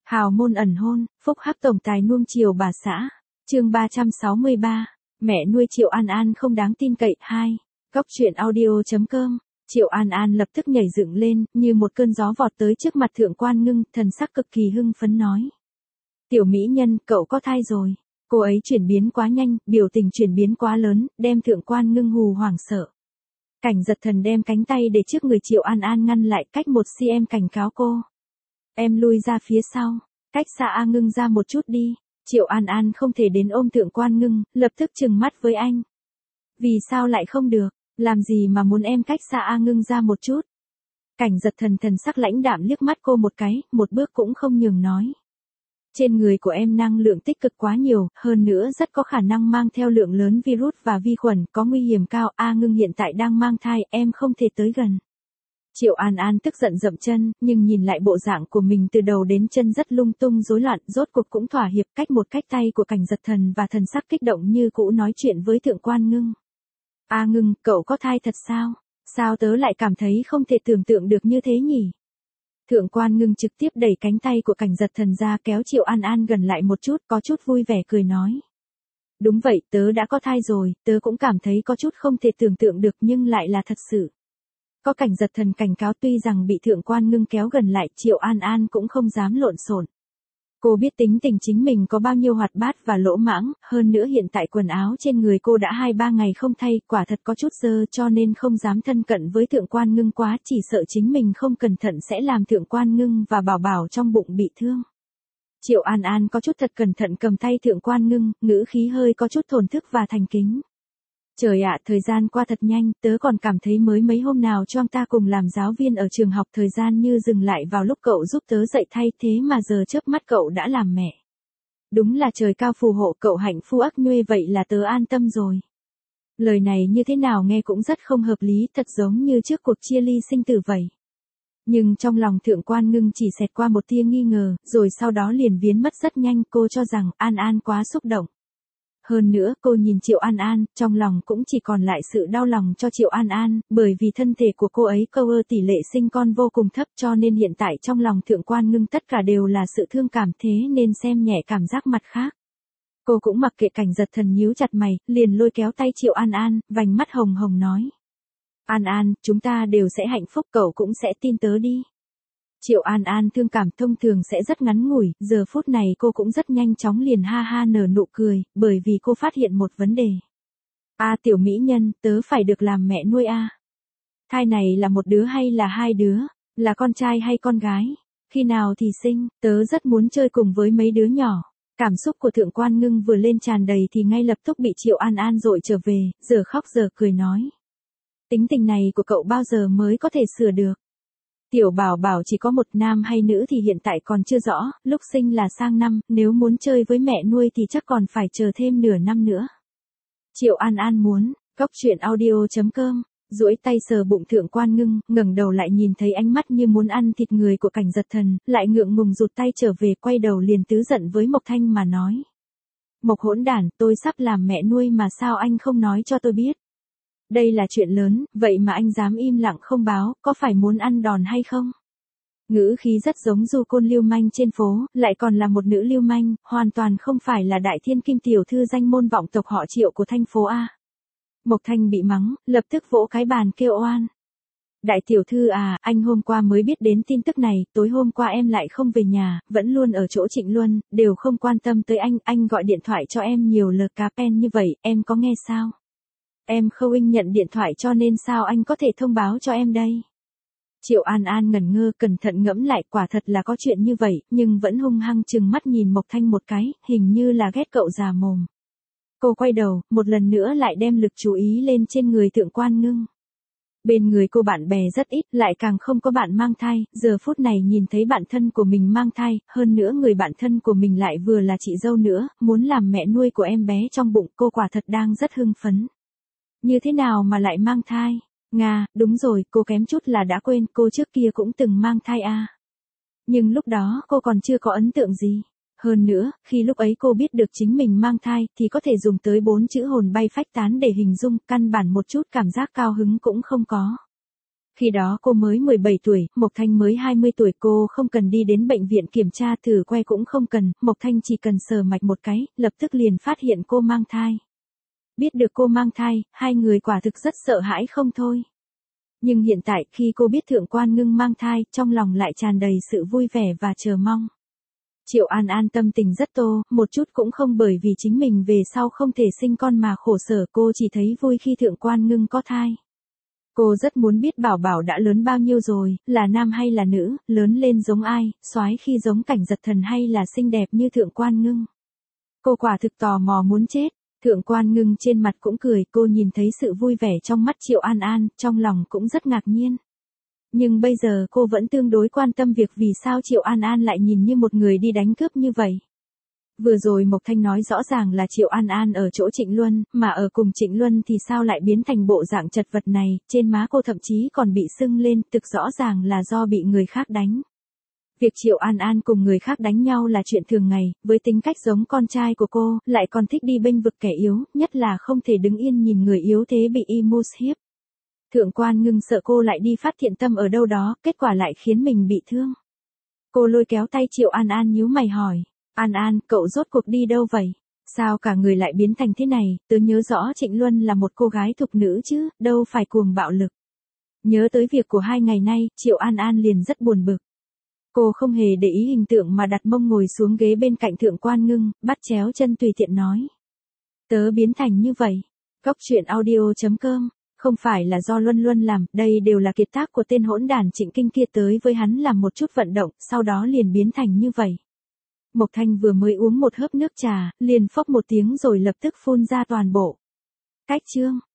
Hào môn ẩn hôn, phúc hắc tổng tài nuông chiều bà xã. Chương 363. Mẹ nuôi Triệu An An không đáng tin cậy. 2. Góc truyện audio.com. Triệu An An lập tức nhảy dựng lên, như một cơn gió vọt tới trước mặt Thượng Quan Ngưng, thần sắc cực kỳ hưng phấn nói: "Tiểu mỹ nhân, cậu có thai rồi." Cô ấy chuyển biến quá nhanh, biểu tình chuyển biến quá lớn, đem Thượng Quan Ngưng hù hoảng sợ. Cảnh Giật Thần đem cánh tay để trước người Triệu An An ngăn lại, cách 1cm cảnh cáo cô: "Em lui ra phía sau, cách xa A Ngưng ra một chút đi." Triệu An An không thể đến ôm Thượng Quan Ngưng, lập tức trừng mắt với anh: "Vì sao lại không được, làm gì mà muốn em cách xa A Ngưng ra một chút?" Cảnh Giật Thần thần sắc lãnh đạm liếc mắt cô một cái, một bước cũng không nhường nói: "Trên người của em năng lượng tích cực quá nhiều, hơn nữa rất có khả năng mang theo lượng lớn virus và vi khuẩn, có nguy hiểm cao. A Ngưng hiện tại đang mang thai, em không thể tới gần." Triệu An An tức giận dậm chân, nhưng nhìn lại bộ dạng của mình từ đầu đến chân rất lung tung rối loạn, rốt cuộc cũng thỏa hiệp, cách một cách tay của Cảnh Giật Thần và thần sắc kích động như cũ nói chuyện với Thượng Quan Ngưng: "A Ngưng, cậu có thai thật sao? Sao tớ lại cảm thấy không thể tưởng tượng được như thế nhỉ?" Thượng Quan Ngưng trực tiếp đẩy cánh tay của Cảnh Giật Thần ra, kéo Triệu An An gần lại một chút, có chút vui vẻ cười nói: "Đúng vậy, tớ đã có thai rồi, tớ cũng cảm thấy có chút không thể tưởng tượng được nhưng lại là thật sự." Có Cảnh Giật Thần cảnh cáo, tuy rằng bị Thượng Quan Ngưng kéo gần lại, Triệu An An cũng không dám lộn xộn. Cô biết tính tình chính mình có bao nhiêu hoạt bát và lỗ mãng, hơn nữa hiện tại quần áo trên người cô đã 2-3 ngày không thay, quả thật có chút dơ, cho nên không dám thân cận với Thượng Quan Ngưng quá, chỉ sợ chính mình không cẩn thận sẽ làm Thượng Quan Ngưng và Bảo Bảo trong bụng bị thương. Triệu An An có chút thật cẩn thận cầm tay Thượng Quan Ngưng, ngữ khí hơi có chút thổn thức và thành kính: "Trời ạ, thời gian qua thật nhanh, tớ còn cảm thấy mới mấy hôm nào choang ta cùng làm giáo viên ở trường học, thời gian như dừng lại vào lúc cậu giúp tớ dạy thay, thế mà giờ chớp mắt cậu đã làm mẹ. Đúng là trời cao phù hộ, cậu hạnh phúc ác nhuê, vậy là tớ an tâm rồi." Lời này như thế nào nghe cũng rất không hợp lý, thật giống như trước cuộc chia ly sinh tử vậy. Nhưng trong lòng Thượng Quan Ngưng chỉ xẹt qua một tia nghi ngờ, rồi sau đó liền biến mất rất nhanh, cô cho rằng An An quá xúc động. Hơn nữa, cô nhìn Triệu An An, trong lòng cũng chỉ còn lại sự đau lòng cho Triệu An An, bởi vì thân thể của cô ấy tỷ lệ sinh con vô cùng thấp, cho nên hiện tại trong lòng Thượng Quan Ngưng tất cả đều là sự thương cảm, thế nên xem nhẹ cảm giác mặt khác. Cô cũng mặc kệ Cảnh Giật Thần nhíu chặt mày, liền lôi kéo tay Triệu An An, vành mắt hồng hồng nói: "An An, chúng ta đều sẽ hạnh phúc, cậu cũng sẽ tin tớ đi." Triệu An An thương cảm thông thường sẽ rất ngắn ngủi, giờ phút này cô cũng rất nhanh chóng liền ha ha nở nụ cười, bởi vì cô phát hiện một vấn đề. Tiểu mỹ nhân, tớ phải được làm mẹ nuôi a. Thai này là một đứa hay là hai đứa? Là con trai hay con gái? Khi nào thì sinh? Tớ rất muốn chơi cùng với mấy đứa nhỏ." Cảm xúc của Thượng Quan Ngưng vừa lên tràn đầy thì ngay lập tức bị Triệu An An dội trở về, giờ khóc giờ cười nói: "Tính tình này của cậu bao giờ mới có thể sửa được? Tiểu Bảo Bảo chỉ có một, nam hay nữ thì hiện tại còn chưa rõ, lúc sinh là sang năm, nếu muốn chơi với mẹ nuôi thì chắc còn phải chờ thêm nửa năm nữa." Triệu An An muốn, góc truyện audio.com, duỗi tay sờ bụng Thượng Quan Ngưng, ngẩng đầu lại nhìn thấy ánh mắt như muốn ăn thịt người của Cảnh Giật Thần, lại ngượng ngùng rụt tay trở về, quay đầu liền tứ giận với Mộc Thanh mà nói: "Mộc hỗn đản, tôi sắp làm mẹ nuôi mà sao anh không nói cho tôi biết? Đây là chuyện lớn, vậy mà anh dám im lặng không báo, có phải muốn ăn đòn hay không?" Ngữ khí rất giống du côn lưu manh trên phố, lại còn là một nữ lưu manh, hoàn toàn không phải là Đại Thiên Kim tiểu thư danh môn vọng tộc họ Triệu của thành phố A. Mộc Thanh bị mắng, lập tức vỗ cái bàn kêu oan: "Đại tiểu thư à, anh hôm qua mới biết đến tin tức này, tối hôm qua em lại không về nhà, vẫn luôn ở chỗ Trịnh Luân, đều không quan tâm tới anh gọi điện thoại cho em nhiều lờ cá pen như vậy, em có nghe sao? Em không nhận điện thoại cho nên sao anh có thể thông báo cho em đây?" Triệu An An ngẩn ngơ, cẩn thận ngẫm lại, quả thật là có chuyện như vậy, nhưng vẫn hung hăng trừng mắt nhìn Mộc Thanh một cái, hình như là ghét cậu già mồm. Cô quay đầu, một lần nữa lại đem lực chú ý lên trên người Thượng Quan Ngưng. Bên người cô bạn bè rất ít, lại càng không có bạn mang thai, giờ phút này nhìn thấy bạn thân của mình mang thai, hơn nữa người bạn thân của mình lại vừa là chị dâu nữa, muốn làm mẹ nuôi của em bé trong bụng, cô quả thật đang rất hưng phấn. Như thế nào mà lại mang thai? Đúng rồi, cô kém chút là đã quên, cô trước kia cũng từng mang thai a. Nhưng lúc đó cô còn chưa có ấn tượng gì. Hơn nữa, khi lúc ấy cô biết được chính mình mang thai, thì có thể dùng tới 4 chữ hồn bay phách tán để hình dung, căn bản một chút cảm giác cao hứng cũng không có. Khi đó cô mới 17 tuổi, Mộc Thanh mới 20 tuổi, cô không cần đi đến bệnh viện kiểm tra thử que cũng không cần, Mộc Thanh chỉ cần sờ mạch một cái, lập tức liền phát hiện cô mang thai. Biết được cô mang thai, hai người quả thực rất sợ hãi không thôi. Nhưng hiện tại khi cô biết Thượng Quan Ngưng mang thai, trong lòng lại tràn đầy sự vui vẻ và chờ mong. Triệu An An tâm tình rất tô, một chút cũng không bởi vì chính mình về sau không thể sinh con mà khổ sở, cô chỉ thấy vui khi Thượng Quan Ngưng có thai. Cô rất muốn biết Bảo Bảo đã lớn bao nhiêu rồi, là nam hay là nữ, lớn lên giống ai, soái khi giống Cảnh Giật Thần hay là xinh đẹp như Thượng Quan Ngưng. Cô quả thực tò mò muốn chết. Thượng Quan Ngưng trên mặt cũng cười, cô nhìn thấy sự vui vẻ trong mắt Triệu An An, trong lòng cũng rất ngạc nhiên. Nhưng bây giờ cô vẫn tương đối quan tâm việc vì sao Triệu An An lại nhìn như một người đi đánh cướp như vậy. Vừa rồi Mộc Thanh nói rõ ràng là Triệu An An ở chỗ Trịnh Luân, mà ở cùng Trịnh Luân thì sao lại biến thành bộ dạng chật vật này, trên má cô thậm chí còn bị sưng lên, thực rõ ràng là do bị người khác đánh. Việc Triệu An An cùng người khác đánh nhau là chuyện thường ngày, với tính cách giống con trai của cô, lại còn thích đi bênh vực kẻ yếu, nhất là không thể đứng yên nhìn người yếu thế bị y mô hiếp. Thượng Quan Ngưng sợ cô lại đi phát thiện tâm ở đâu đó, kết quả lại khiến mình bị thương. Cô lôi kéo tay Triệu An An nhíu mày hỏi, An An, cậu rốt cuộc đi đâu vậy? Sao cả người lại biến thành thế này, tớ nhớ rõ Trịnh Luân là một cô gái thục nữ chứ, đâu phải cuồng bạo lực. Nhớ tới việc của 2 ngày nay, Triệu An An liền rất buồn bực. Cô không hề để ý hình tượng mà đặt mông ngồi xuống ghế bên cạnh Thượng Quan Ngưng, bắt chéo chân tùy tiện nói. Tớ biến thành như vậy. Cóc truyện audio.com, không phải là do Luân Luân làm, đây đều là kiệt tác của tên hỗn đản Trịnh Kinh kia, tới với hắn làm một chút vận động, sau đó liền biến thành như vậy. Mộc Thanh vừa mới uống một hớp nước trà, liền phốc một tiếng rồi lập tức phun ra toàn bộ. Cách chương.